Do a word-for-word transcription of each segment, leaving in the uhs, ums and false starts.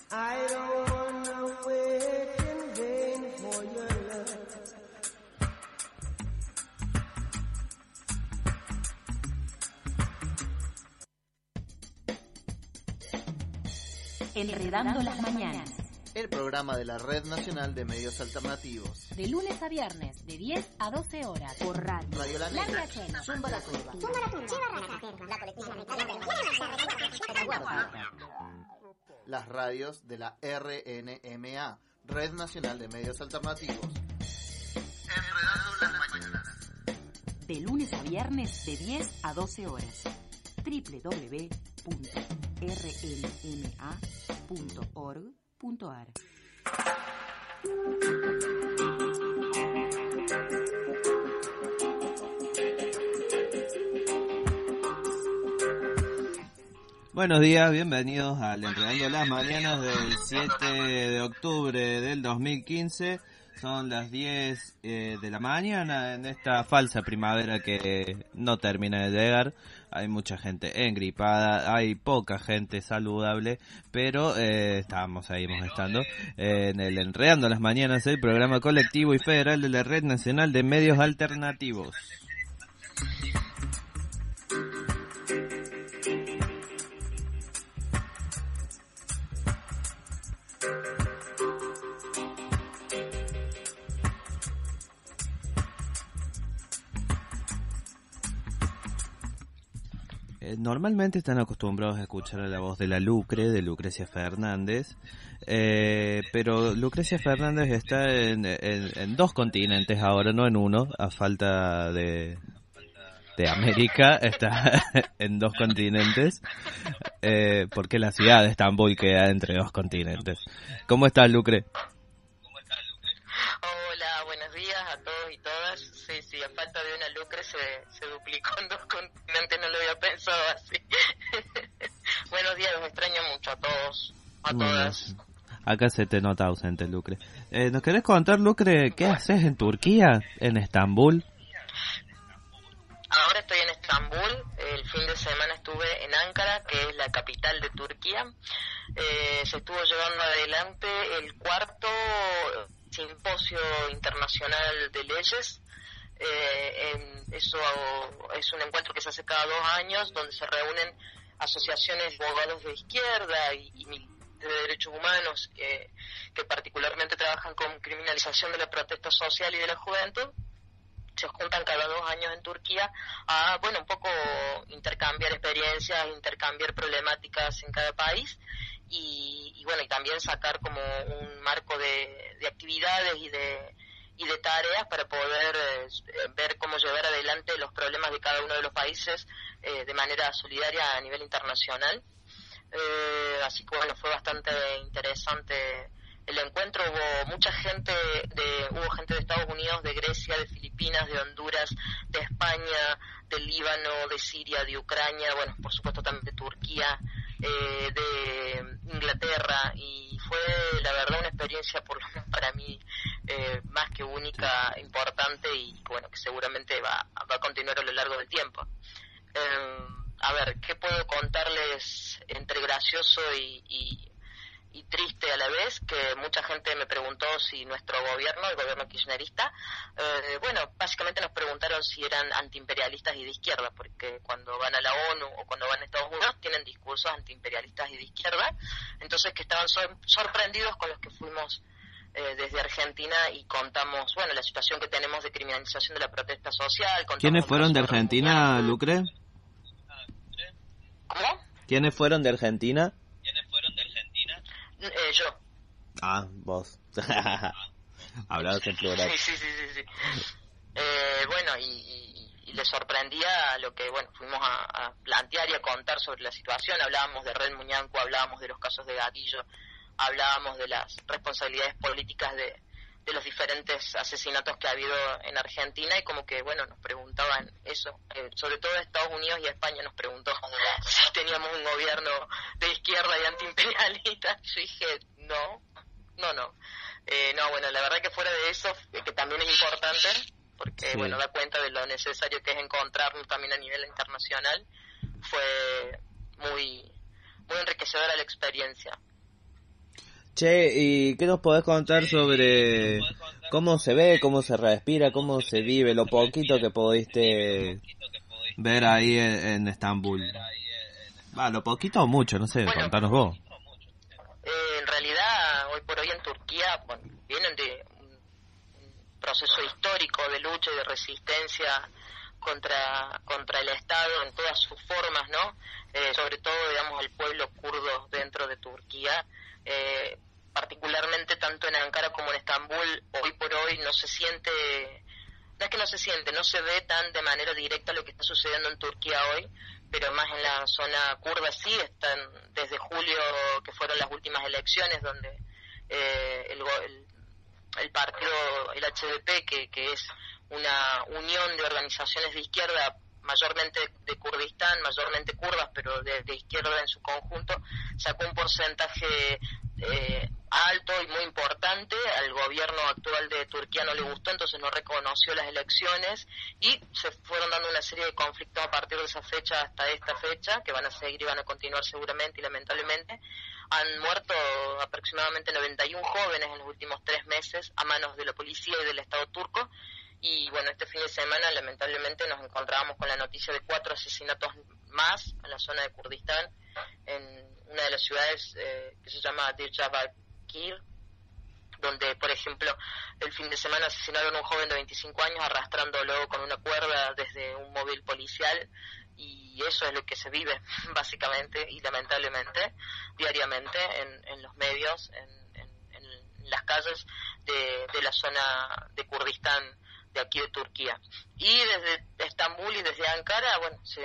I don't wanna wait in vain for your love. Enredando las mañanas. El programa de la Red Nacional de Medios Alternativos. De lunes a viernes, de diez a doce horas. Por radio. Radio La Negra. Zumba la curva. Zumba la curva. La colectiva. Las radios de la R N M A, Red Nacional de Medios Alternativos. Enredando las mañanas. De lunes a viernes, de diez a doce horas. doble u doble u doble u punto r n m a punto org punto a r. Buenos días, bienvenidos al Enredando las Mañanas del siete de octubre del dos mil quince. Son las diez eh, de la mañana en esta falsa primavera que no termina de llegar. Hay mucha gente engripada, hay poca gente saludable, pero eh, estamos ahí, hemos estando eh, en el Enredando las Mañanas, el programa colectivo y federal de la Red Nacional de Medios Alternativos. Normalmente están acostumbrados a escuchar la voz de la Lucre, de Lucrecia Fernández, eh, pero Lucrecia Fernández está en, en, en dos continentes ahora, no en uno, a falta de, de América, está en dos continentes, eh, porque la ciudad de Estambul queda entre dos continentes. ¿Cómo estás, Lucre? Hola, buenos días a todos y todas. Sí, sí, a falta de una Lucre se, se duplicó en dos continentes, no lo había pensado así. Buenos días, los extraño mucho a todos, a Bueno, todas. acá se te nota ausente, Lucre. Eh, ¿Nos querés contar, Lucre, qué haces en Turquía, en Estambul? Ahora estoy en Estambul, el fin de semana estuve en Ankara, que es la capital de Turquía. Eh, se estuvo llevando adelante el cuarto simposio internacional de leyes. Eh, en, eso es un encuentro que se hace cada dos años, donde se reúnen asociaciones de abogados de izquierda y, y de derechos humanos que, que particularmente trabajan con criminalización de la protesta social y de la juventud. Se juntan cada dos años en Turquía a, bueno, un poco intercambiar experiencias, intercambiar problemáticas en cada país y, y bueno, y también sacar como un marco de, de actividades y de y de tareas para poder eh, ver cómo llevar adelante los problemas de cada uno de los países eh, de manera solidaria a nivel internacional. Eh, así que bueno, fue bastante interesante el encuentro. Hubo mucha gente de hubo gente de Estados Unidos, de Grecia, de Filipinas, de Honduras, de España, de Líbano, de Siria, de Ucrania, bueno, por supuesto también de Turquía, eh, de Inglaterra, y fue la verdad una experiencia, por lo menos para mí, eh, más que única, importante, y bueno, que seguramente va, va a continuar a lo largo del tiempo. Eh, a ver, ¿qué puedo contarles entre gracioso y, y y triste a la vez? Que mucha gente me preguntó si nuestro gobierno, el gobierno kirchnerista, eh, bueno, básicamente nos preguntaron si eran antiimperialistas y de izquierda, porque cuando van a la ONU o cuando van a Estados Unidos tienen discursos antiimperialistas y de izquierda, entonces que estaban sor- sorprendidos con los que fuimos eh, desde Argentina y contamos, bueno, la situación que tenemos de criminalización de la protesta social. ¿Quiénes fueron de Argentina, Lucre? ¿Cómo? ¿Quiénes fueron de Argentina? Eh, yo. Ah, vos. Hablabas en plural. Sí, sí, sí, sí, sí. Eh, bueno, y, y, y le sorprendía lo que, bueno, fuimos a, a plantear y a contar sobre la situación. Hablábamos de Red Muñanco, hablábamos de los casos de Gatillo, hablábamos de las responsabilidades políticas de, de los diferentes asesinatos que ha habido en Argentina, y como que, bueno, nos preguntaban eso, eh, sobre todo Estados Unidos y España nos preguntó si teníamos un gobierno de izquierda y antiimperialista. Yo dije, no, no, no. Eh, no, bueno, la verdad que fuera de eso, que también es importante, porque, sí, bueno, da cuenta de lo necesario que es encontrarnos también a nivel internacional, fue muy, muy enriquecedora la experiencia. Che, ¿y qué nos podés contar sobre cómo se ve, cómo se respira, cómo se vive, lo poquito que pudiste ver ahí en, en Estambul? Va, lo poquito o mucho, no sé, Bueno, contanos vos. Eh, en realidad, hoy por hoy en Turquía, bueno, vienen de un, un proceso histórico de lucha y de resistencia contra contra el Estado en todas sus formas, ¿no? Eh, sobre todo, digamos, el pueblo kurdo dentro de Turquía, eh, particularmente tanto en Ankara como en Estambul, hoy por hoy no se siente, no es que no se siente, no se ve tan de manera directa lo que está sucediendo en Turquía hoy, pero más en la zona kurda sí, están desde julio, que fueron las últimas elecciones, donde eh, el, el, el partido, el H D P, que, que es una unión de organizaciones de izquierda, mayormente de Kurdistán, mayormente kurdas, pero de, de izquierda en su conjunto, sacó un porcentaje eh, alto y muy importante. Al gobierno actual de Turquía no le gustó, entonces no reconoció las elecciones y se fueron dando una serie de conflictos a partir de esa fecha hasta esta fecha, que van a seguir y van a continuar seguramente y lamentablemente. Han muerto aproximadamente noventa y uno jóvenes en los últimos tres meses a manos de la policía y del Estado turco. Y bueno, este fin de semana lamentablemente nos encontrábamos con la noticia de cuatro asesinatos más en la zona de Kurdistán, en una de las ciudades eh, que se llama Diyarbakir, donde, por ejemplo, el fin de semana asesinaron a un joven de veinticinco años arrastrándolo con una cuerda desde un móvil policial, y eso es lo que se vive básicamente y lamentablemente diariamente en, en los medios, en, en, en las calles de, de la zona de Kurdistán de aquí de Turquía. Y desde Estambul y desde Ankara, bueno, se,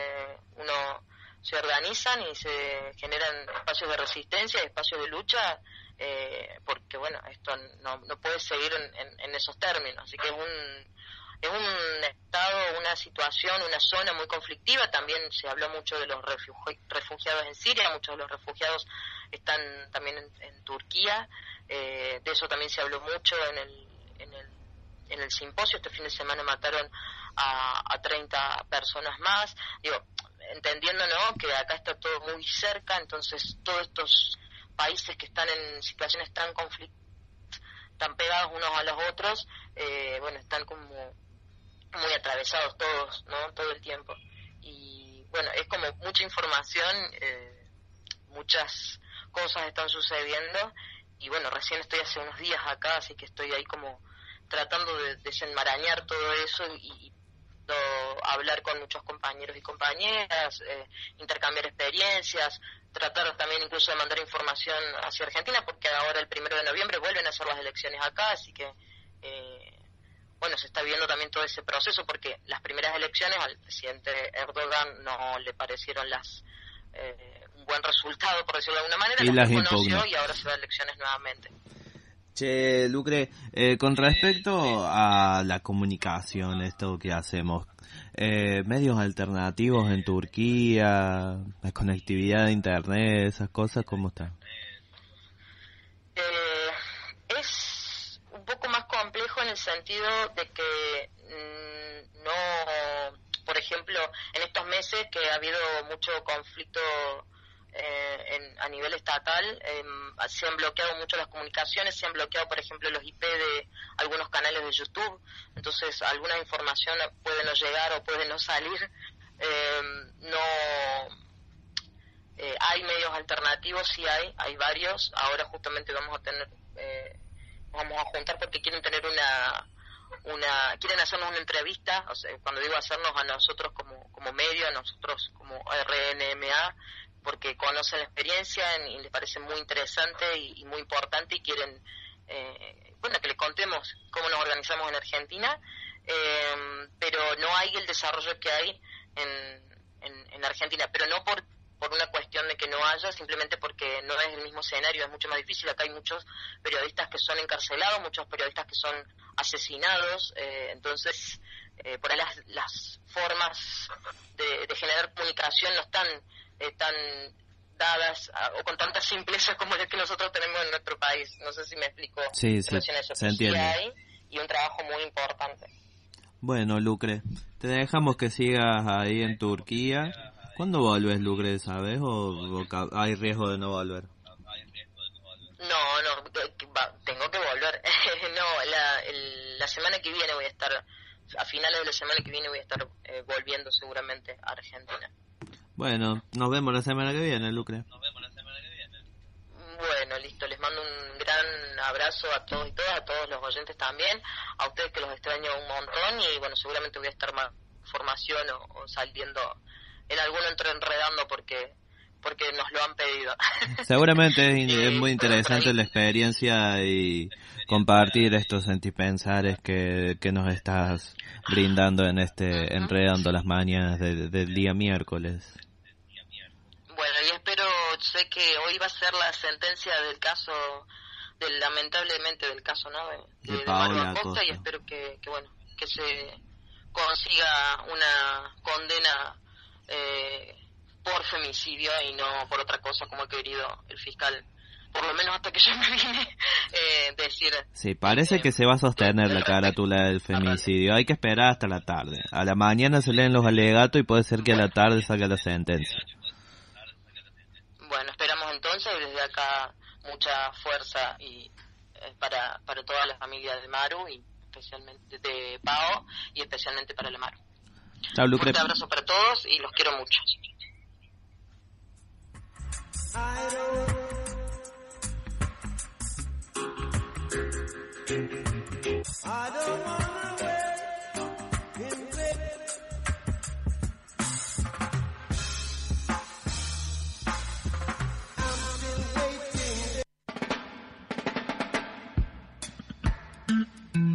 uno se organizan y se generan espacios de resistencia, espacios de lucha, eh, porque bueno, esto no, no puede seguir en, en, en esos términos. Así que es un es un estado, una situación, una zona muy conflictiva. También se habló mucho de los refugi- refugiados en Siria, muchos de los refugiados están también en, en Turquía. Eh, de eso también se habló mucho en el, en el en el simposio. Este fin de semana mataron a, a treinta personas más, digo, entendiendo, ¿no?, que acá está todo muy cerca, entonces todos estos países que están en situaciones tan conflictivas, tan pegados unos a los otros, eh, bueno, están como muy atravesados todos, ¿no?, todo el tiempo. Y bueno, es como mucha información, eh, muchas cosas están sucediendo, y bueno, recién estoy hace unos días acá, así que estoy ahí como tratando de desenmarañar todo eso y, y no, hablar con muchos compañeros y compañeras, eh, intercambiar experiencias, tratar también incluso de mandar información hacia Argentina, porque ahora el primero de noviembre vuelven a hacer las elecciones acá, así que eh, bueno, se está viendo también todo ese proceso, porque las primeras elecciones al presidente Erdogan no le parecieron las eh, un buen resultado, por decirlo de alguna manera, y las conoció y ahora se va a elecciones nuevamente. Che, Lucre, eh, con respecto a la comunicación, esto que hacemos, eh, medios alternativos en Turquía, la conectividad de internet, esas cosas, ¿cómo está? Eh, es un poco más complejo en el sentido de que mmm, no, por ejemplo, en estos meses que ha habido mucho conflicto Eh, en, a nivel estatal, eh, se han bloqueado mucho las comunicaciones, se han bloqueado, por ejemplo, los I P de algunos canales de YouTube, entonces alguna información puede no llegar o puede no salir. Eh, no eh, hay medios alternativos, sí hay, hay varios. Ahora justamente vamos a tener, eh, vamos a juntar porque quieren tener una una quieren hacernos una entrevista, o sea, cuando digo hacernos a nosotros como como medio, a nosotros como R N M A, porque conocen la experiencia y les parece muy interesante y, y muy importante, y quieren eh, bueno, que les contemos cómo nos organizamos en Argentina, eh, pero no hay el desarrollo que hay en, en, en Argentina, pero no por por una cuestión de que no haya, simplemente porque no es el mismo escenario, es mucho más difícil. Acá hay muchos periodistas que son encarcelados, muchos periodistas que son asesinados, eh, entonces eh, por ahí las, las formas de, de generar comunicación no están eh, tan dadas a, o con tanta simpleza como las que nosotros tenemos en nuestro país. No sé si me explico. Sí, sí, eso, se entiende. Sí hay, y un trabajo muy importante. Bueno, Lucre, te dejamos que sigas ahí en Turquía. ¿Cuándo volves, Lucre, sabes? ¿O, o hay riesgo de no volver? No, no, semana que viene voy a estar, a finales de la semana que viene voy a estar eh, volviendo seguramente a Argentina. Bueno, nos vemos la semana que viene, Lucre. Bueno, listo, les mando un gran abrazo a todos y todas, a todos los oyentes también, a ustedes que los extraño un montón y bueno, seguramente voy a estar más formación o, o saliendo en alguno entre enredando porque porque nos lo han pedido. Seguramente es, in- es muy interesante la experiencia y compartir estos sentipensares que, que nos estás brindando en este Enredando las Mañanas de- del día miércoles. Bueno, y espero, sé que hoy va a ser la sentencia del caso, del lamentablemente del caso, ¿no? De, De de, de Paola Maru Acosta, Acosta. y espero que, que, bueno, que se consiga una condena eh, por femicidio y no por otra cosa como ha querido el fiscal, por lo menos hasta que yo me vine eh, decir. Sí, parece que se va a sostener la carátula del femicidio. Hay que esperar hasta la tarde. A la mañana se leen los alegatos y puede ser que a la tarde salga la sentencia. Bueno, esperamos entonces, y desde acá mucha fuerza y eh, para para toda la familia de Maru y especialmente de Pao y especialmente para la Maru. Chao, Un Lucre. fuerte abrazo para todos y los quiero mucho. I don't, I don't want